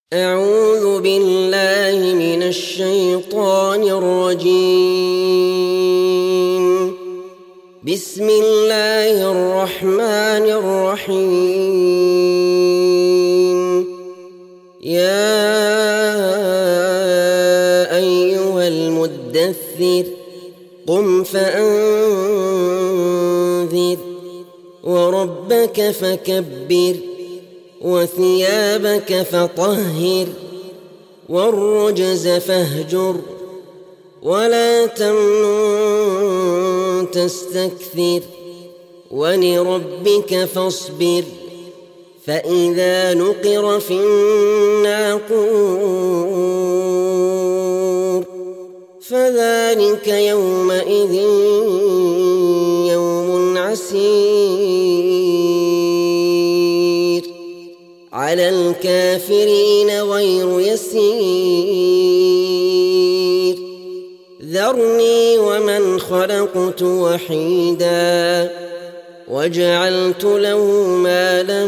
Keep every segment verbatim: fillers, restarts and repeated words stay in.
أعوذ بالله من الشيطان الرجيم. بسم الله الرحمن الرحيم. يا أيها المدثر قم فأنذر وربك فكبر وثيابك فطهر والرجز فاهجر ولا تمنن تستكثر ولربك فاصبر فإذا نقر في الناقور فذلك يومئذ يوم عسير على الكافرين غير يسير. ذرني ومن خلقت وحيدا وجعلت له مالا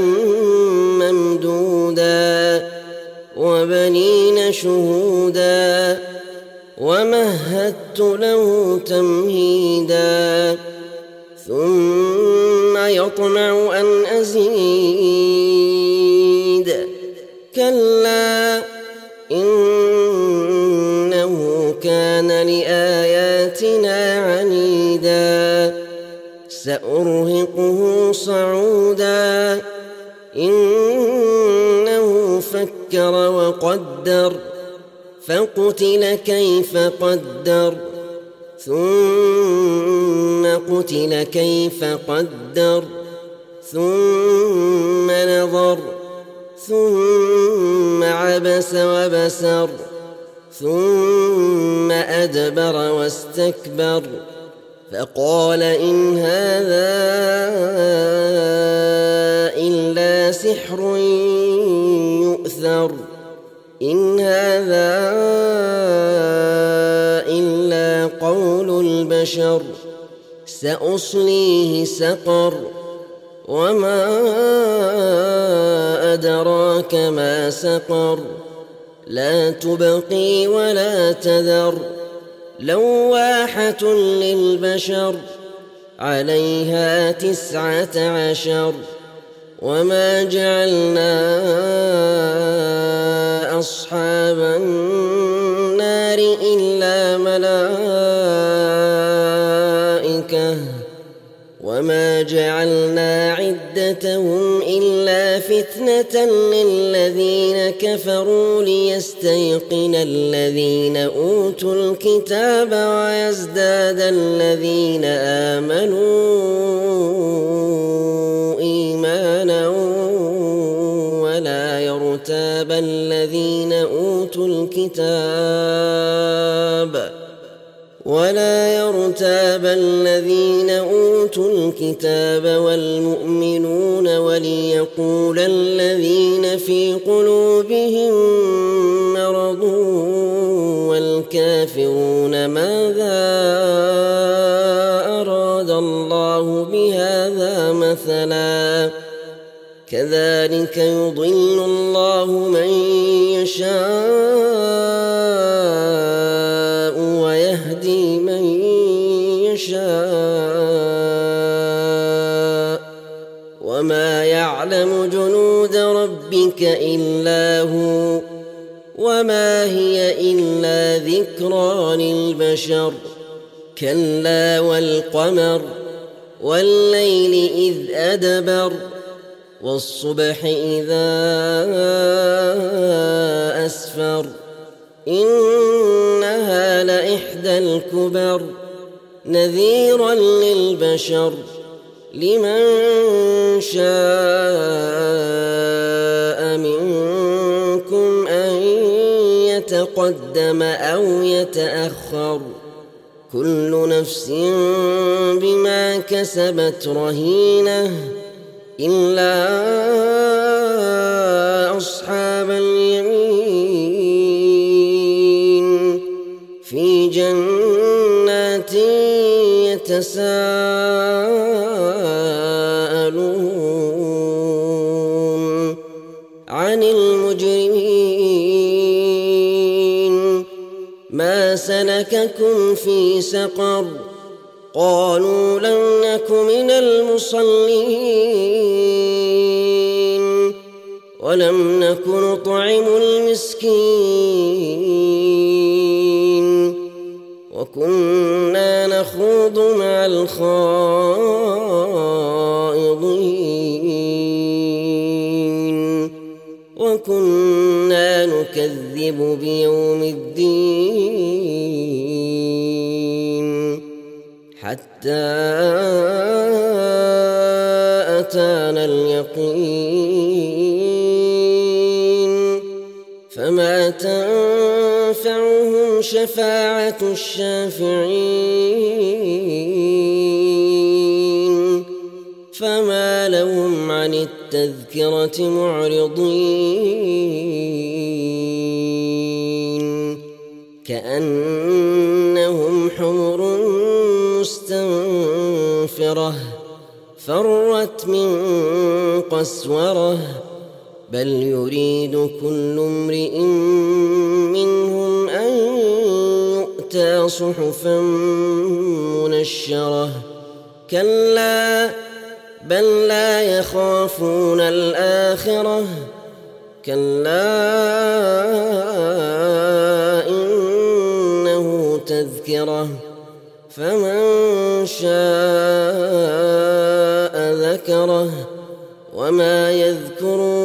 ممدودا وبنين شهودا ومهدت له تمهيدا ثم يطمع أن أزيد كلا إنه كان لآياتنا عنيدا سأرهقه صعودا إنه فكر وقدر فقتل كيف قدر ثم قتل كيف قدر ثم نظر ثم عبس وبسر ثم أدبر واستكبر فقال إن هذا إلا سحر يؤثر إن هذا إلا قول البشر سأصليه سقر وما أدراك ما سقر لا تبقي ولا تذر لواحة للبشر عليها تسعة عشر وما جعلنا أصحاب النار إلا ملائكة وما جعلنا عدتهم إلا فتنة للذين كفروا ليستيقن الذين أوتوا الكتاب ويزداد الذين آمنوا إيمانا ولا يرتاب الذين أوتوا الكتاب ولا يرتاب الذين أوتوا الكتاب والمؤمنون وليقول الذين في قلوبهم مرض والكافرون ماذا أراد الله بهذا مثلا كذلك يضل الله من يشاء ويهدي من يشاء وما يعلم جنود ربك إلا هو وما هي إلا ذكرى للبشر كلا والقمر والليل إذ أدبر والصبح إذا أسفر إنها لإحدى الكبر نذيرا للبشر لمن شاء منكم أن يتقدم أو يتأخر كل نفس بما كسبت رهينة إلا أصحاب اليمين في جنات يتساءلون عن المجرمين سلككم في سقر قالوا لم نك من المصلين ولم نك نطعم المسكين وكنا نخوض مع الخائضين وكنا نكذب بيوم الدين حتى أتانا اليقين فما تنفعهم شفاعة الشافعين فما لهم عن التذكرة معرضين كأنهم حمر مستنفرة فرت من قسورة بل يريد كل امرئ منهم أن يؤتى صحفا منشرة كلا بل لا يخافون الآخرة كلا إنه تذكرة فمن شاء ذكره وما يذكرون